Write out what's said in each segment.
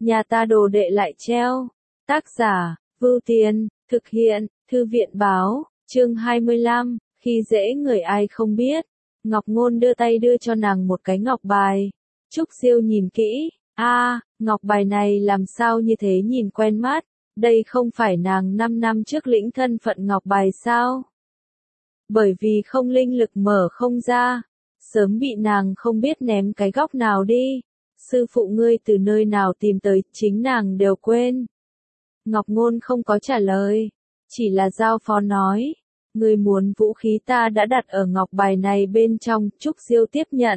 nhà ta đồ đệ lại treo. Tác giả, Vưu Tiên, thực hiện, Thư viện báo, chương 25, khi dễ người ai không biết. Ngọc Ngôn đưa tay đưa cho nàng một cái ngọc bài. Trúc Diêu nhìn kỹ, ngọc bài này làm sao như thế nhìn quen mắt, đây không phải nàng 5 năm trước lĩnh thân phận ngọc bài sao? Bởi vì không linh lực mở không ra, sớm bị nàng không biết ném cái góc nào đi. Sư phụ ngươi từ nơi nào tìm tới, chính nàng đều quên. Ngọc Ngôn không có trả lời, chỉ là giao phó nói, ngươi muốn vũ khí ta đã đặt ở ngọc bài này bên trong. Trúc Diêu tiếp nhận,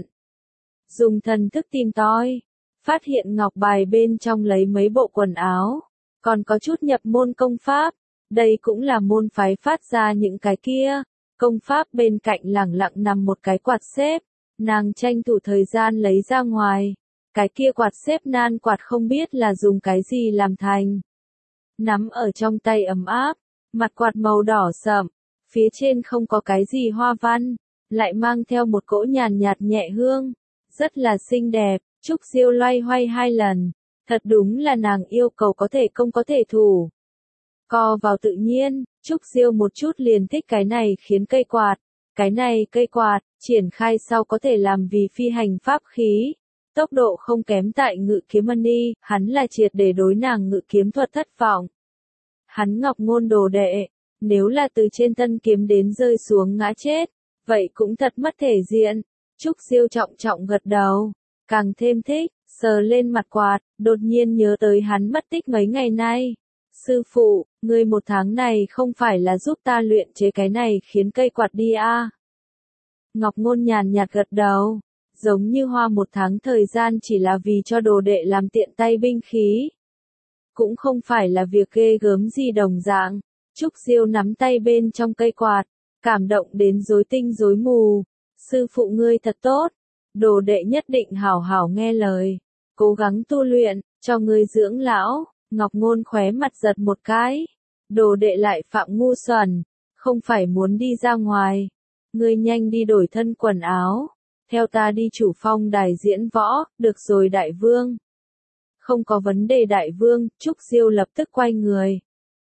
dùng thần thức tìm tòi, phát hiện ngọc bài bên trong lấy mấy bộ quần áo, còn có chút nhập môn công pháp, đây cũng là môn phái phát ra những cái kia. Công pháp bên cạnh lẳng lặng nằm một cái quạt xếp, nàng tranh thủ thời gian lấy ra ngoài, cái kia quạt xếp nan quạt không biết là dùng cái gì làm thành. Nắm ở trong tay ấm áp, mặt quạt màu đỏ sậm, phía trên không có cái gì hoa văn, lại mang theo một cỗ nhàn nhạt nhẹ hương, rất là xinh đẹp. Trúc Diêu loay hoay 2 lần, thật đúng là nàng yêu cầu có thể công có thể thủ. Co vào tự nhiên, Trúc Diêu một chút liền thích cái này khiến cây quạt. Cái này cây quạt, triển khai sau có thể làm vì phi hành pháp khí. Tốc độ không kém tại Ngự Kiếm Mani, hắn là triệt để đối nàng ngự kiếm thuật thất vọng. Hắn Ngọc Ngôn đồ đệ, nếu là từ trên thân kiếm đến rơi xuống ngã chết, vậy cũng thật mất thể diện. Trúc Diêu trọng trọng gật đầu, càng thêm thích, sờ lên mặt quạt, đột nhiên nhớ tới hắn mất tích mấy ngày nay. Sư phụ, ngươi 1 tháng này không phải là giúp ta luyện chế cái này khiến cây quạt đi à? Ngọc Ngôn nhàn nhạt gật đầu, giống như hoa 1 tháng thời gian chỉ là vì cho đồ đệ làm tiện tay binh khí. Cũng không phải là việc ghê gớm gì đồng dạng. Trúc Diêu nắm tay bên trong cây quạt, cảm động đến rối tinh rối mù. Sư phụ ngươi thật tốt, đồ đệ nhất định hảo hảo nghe lời, cố gắng tu luyện, cho ngươi dưỡng lão. Ngọc Ngôn khóe mặt giật một cái, đồ đệ lại phạm ngu xuẩn, không phải muốn đi ra ngoài, ngươi nhanh đi đổi thân quần áo, theo ta đi chủ phong đài diễn võ. Được rồi đại vương. Không có vấn đề đại vương. Trúc Diêu lập tức quay người,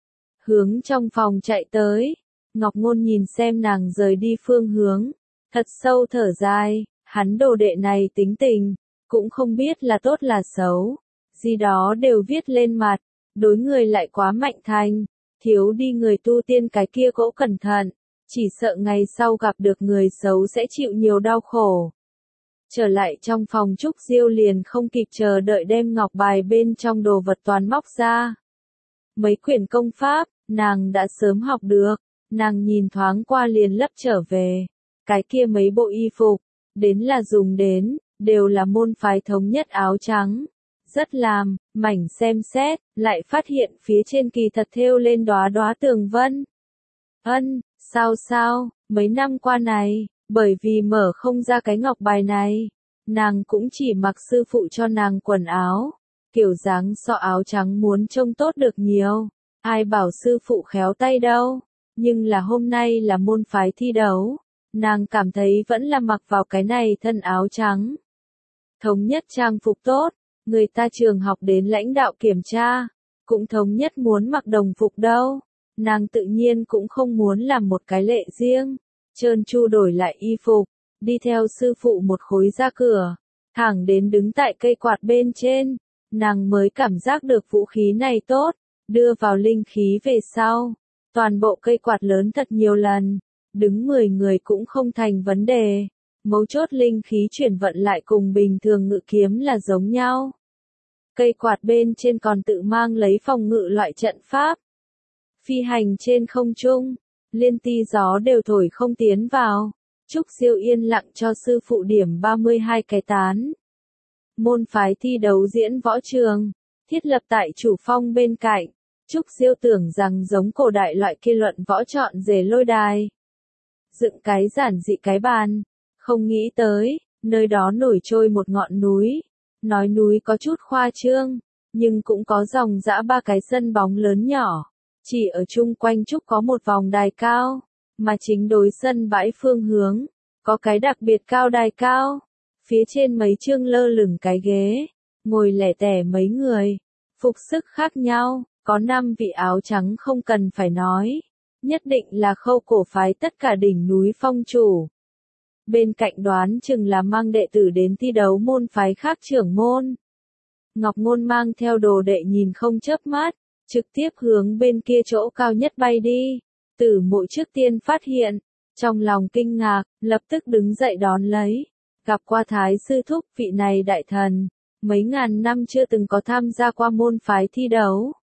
hướng trong phòng chạy tới. Ngọc Ngôn nhìn xem nàng rời đi phương hướng, thật sâu thở dài, hắn đồ đệ này tính tình, cũng không biết là tốt là xấu, gì đó đều viết lên mặt, đối người lại quá mạnh thành, thiếu đi người tu tiên cái kia cỗ cẩn thận, chỉ sợ ngày sau gặp được người xấu sẽ chịu nhiều đau khổ. Trở lại trong phòng Trúc Diêu liền không kịp chờ đợi đem ngọc bài bên trong đồ vật toàn móc ra. Mấy quyển công pháp, nàng đã sớm học được, nàng nhìn thoáng qua liền lấp trở về. Cái kia mấy bộ y phục, đến là dùng đến, đều là môn phái thống nhất áo trắng. Rất làm, mảnh xem xét, lại phát hiện phía trên kỳ thật thêu lên đóa đóa tường vân. Sao, mấy năm qua này, bởi vì mở không ra cái ngọc bài này, nàng cũng chỉ mặc sư phụ cho nàng quần áo, kiểu dáng so áo trắng muốn trông tốt được nhiều, ai bảo sư phụ khéo tay đâu, nhưng là hôm nay là môn phái thi đấu, nàng cảm thấy vẫn là mặc vào cái này thân áo trắng. Thống nhất trang phục tốt, người ta trường học đến lãnh đạo kiểm tra, cũng thống nhất muốn mặc đồng phục đâu, nàng tự nhiên cũng không muốn làm một cái lệ riêng. Trơn tru đổi lại y phục, đi theo sư phụ một khối ra cửa, thẳng đến đứng tại cây quạt bên trên, nàng mới cảm giác được vũ khí này tốt, đưa vào linh khí về sau, toàn bộ cây quạt lớn thật nhiều lần, đứng 10 người cũng không thành vấn đề, mấu chốt linh khí chuyển vận lại cùng bình thường ngự kiếm là giống nhau. Cây quạt bên trên còn tự mang lấy phòng ngự loại trận pháp, phi hành trên không trung, liên ti gió đều thổi không tiến vào. Trúc Diêu yên lặng cho sư phụ điểm 32 cái tán. Môn phái thi đấu diễn võ trường, thiết lập tại chủ phong bên cạnh. Trúc Diêu tưởng rằng giống cổ đại loại kia luận võ chọn rể lôi đài. Dựng cái giản dị cái bàn, không nghĩ tới, nơi đó nổi trôi một ngọn núi. Nói núi có chút khoa trương, nhưng cũng có dòng dã 3 cái sân bóng lớn nhỏ. Chỉ ở chung quanh trúc có một vòng đài cao, mà chính đối sân bãi phương hướng, có cái đặc biệt cao đài cao, phía trên mấy chương lơ lửng cái ghế, ngồi lẻ tẻ mấy người, Phục sức khác nhau, có 5 vị áo trắng không cần phải nói. Nhất định là Khâu cổ phái tất cả đỉnh núi phong chủ. Bên cạnh đoán chừng là mang đệ tử đến thi đấu môn phái khác trưởng môn. Ngọc Ngôn mang theo đồ đệ nhìn không chớp mắt, trực tiếp hướng bên kia chỗ cao nhất bay đi. Tử Mộ trước tiên phát hiện, trong lòng kinh ngạc, lập tức đứng dậy đón lấy. Gặp qua Thái sư thúc, vị này đại thần, mấy ngàn năm chưa từng có tham gia qua môn phái thi đấu.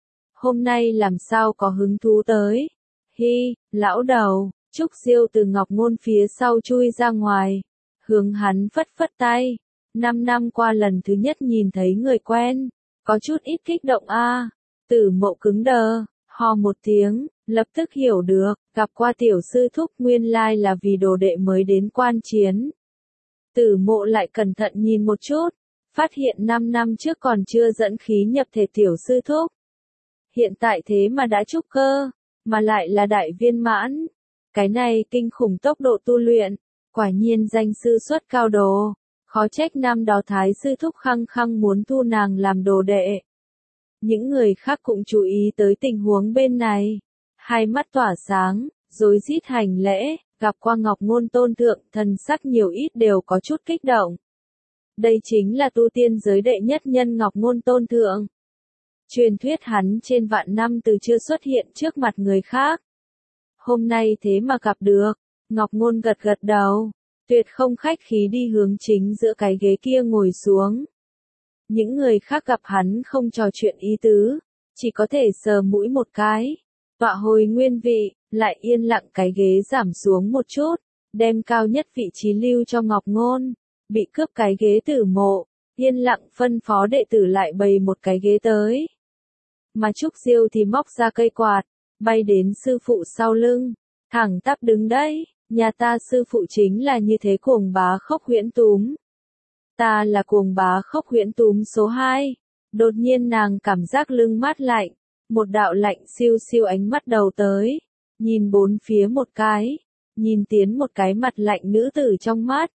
Hôm nay làm sao có hứng thú tới. Hi, lão đầu, Trúc Diêu từ Ngọc Ngôn phía sau chui ra ngoài, hướng hắn phất phất tay. 5 năm qua lần thứ nhất nhìn thấy người quen, có chút ít kích động a. Tử Mộ cứng đờ, ho một tiếng, lập tức hiểu được, gặp qua tiểu sư thúc nguyên lai là vì đồ đệ mới đến quan chiến. Tử Mộ lại cẩn thận nhìn một chút, phát hiện 5 năm trước còn chưa dẫn khí nhập thể tiểu sư thúc. Hiện tại thế mà đã trúc cơ, mà lại là đại viên mãn. Cái này kinh khủng tốc độ tu luyện, quả nhiên danh sư xuất cao đồ, khó trách năm đó Thái sư thúc khăng khăng muốn thu nàng làm đồ đệ. Những người khác cũng chú ý tới tình huống bên này, hai mắt tỏa sáng, rối rít hành lễ, gặp qua Ngọc Ngôn tôn thượng, thần sắc nhiều ít đều có chút kích động. Đây chính là tu tiên giới đệ nhất nhân Ngọc Ngôn tôn thượng. Truyền thuyết hắn trên vạn năm từ chưa xuất hiện trước mặt người khác. Hôm nay thế mà gặp được, Ngọc Ngôn gật gật đầu, tuyệt không khách khí đi hướng chính giữa cái ghế kia ngồi xuống. Những người khác gặp hắn không trò chuyện ý tứ, chỉ có thể sờ mũi một cái, tọa hồi nguyên vị, lại yên lặng cái ghế giảm xuống một chút, đem cao nhất vị trí lưu cho Ngọc Ngôn, bị cướp cái ghế Tử Mộ, yên lặng phân phó đệ tử lại bày một cái ghế tới. Mà Trúc Diêu thì móc ra cây quạt, bay đến sư phụ sau lưng, thẳng tắp đứng đấy, nhà ta sư phụ chính là như thế cuồng bá khốc huyễn túm. Ta là cuồng bá khốc huyễn túm số 2. Đột nhiên nàng cảm giác lưng mát lạnh, một đạo lạnh siêu siêu ánh mắt đầu tới, nhìn bốn phía một cái, nhìn tiến một cái mặt lạnh nữ tử trong mắt,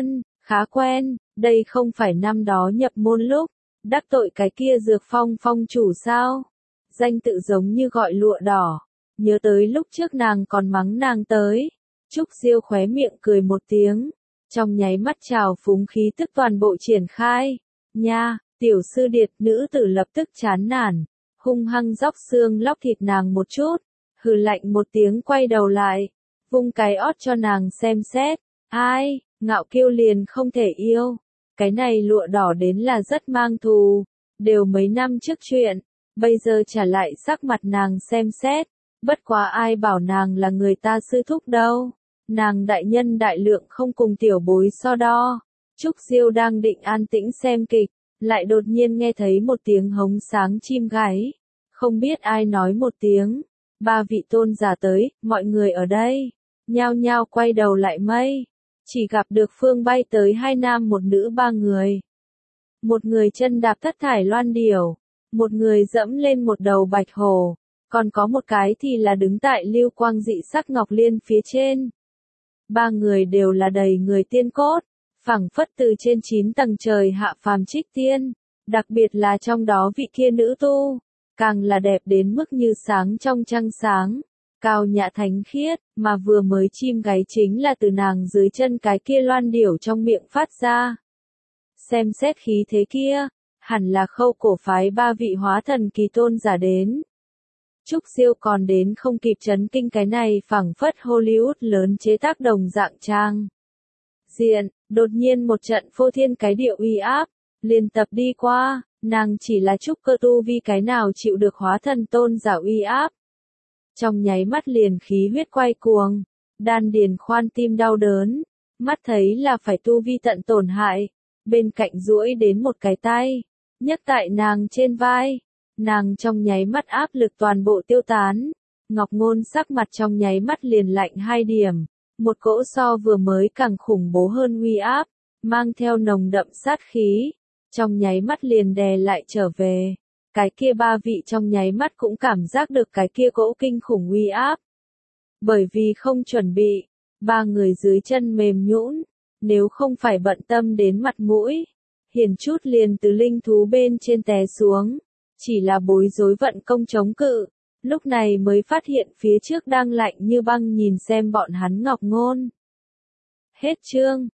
khá quen, đây không phải năm đó nhập môn lúc, đắc tội cái kia dược phong phong chủ sao? Danh tự giống như gọi lụa đỏ, nhớ tới lúc trước nàng còn mắng nàng tới. Trúc Diêu khóe miệng cười một tiếng, trong nháy mắt trào phúng khí tức toàn bộ triển khai. Nha, tiểu sư điệt, nữ tử lập tức chán nản, hung hăng róc xương lóc thịt nàng một chút, hừ lạnh một tiếng quay đầu lại, vung cái ót cho nàng xem xét. Ai, ngạo kiêu liền không thể yêu. Cái này lụa đỏ đến là rất mang thù, đều mấy năm trước chuyện, bây giờ trả lại sắc mặt nàng xem xét, bất quá ai bảo nàng là người ta sư thúc đâu. Nàng đại nhân đại lượng không cùng tiểu bối so đo. Trúc Diêu đang định an tĩnh xem kịch, lại đột nhiên nghe thấy một tiếng hống sáng chim gáy. Không biết ai nói một tiếng, 3 vị tôn giả tới, mọi người ở đây, nhao nhao quay đầu lại mây. Chỉ gặp được phương bay tới 2 nam 1 nữ 3 người. Một người chân đạp thất thải loan điểu, một người dẫm lên một đầu bạch hổ, còn có một cái thì là đứng tại lưu quang dị sắc ngọc liên phía trên. 3 người đều là đầy người tiên cốt, phảng phất từ trên 9 tầng trời hạ phàm trích tiên, đặc biệt là trong đó vị kia nữ tu, càng là đẹp đến mức như sáng trong trăng sáng, cao nhã thánh khiết, mà vừa mới chim gáy chính là từ nàng dưới chân cái kia loan điểu trong miệng phát ra. Xem xét khí thế kia, hẳn là Khâu cổ phái 3 vị hóa thần kỳ tôn giả đến. Trúc Diêu còn đến không kịp chấn kinh, cái này phảng phất Hollywood lớn chế tác đồng dạng trang diện, đột nhiên một trận phô thiên cái địa uy áp, liền tập đi qua, nàng chỉ là trúc cơ tu vi cái nào chịu được hóa thần tôn giả uy áp. Trong nháy mắt liền khí huyết quay cuồng, đan điền khoan tim đau đớn, mắt thấy là phải tu vi tận tổn hại, bên cạnh duỗi đến một cái tay, nhấc tại nàng trên vai. Nàng trong nháy mắt áp lực toàn bộ tiêu tán, Ngọc Ngôn sắc mặt trong nháy mắt liền lạnh 2 điểm, một cỗ so vừa mới càng khủng bố hơn uy áp, mang theo nồng đậm sát khí, trong nháy mắt liền đè lại trở về. Cái kia 3 vị trong nháy mắt cũng cảm giác được cái kia cỗ kinh khủng uy áp. Bởi vì không chuẩn bị, 3 người dưới chân mềm nhũn, nếu không phải bận tâm đến mặt mũi, hiển chút liền từ linh thú bên trên té xuống. chỉ là bối rối vận công chống cự, lúc này mới phát hiện phía trước đang lạnh như băng nhìn xem bọn hắn Ngọc Ngôn. Hết chương.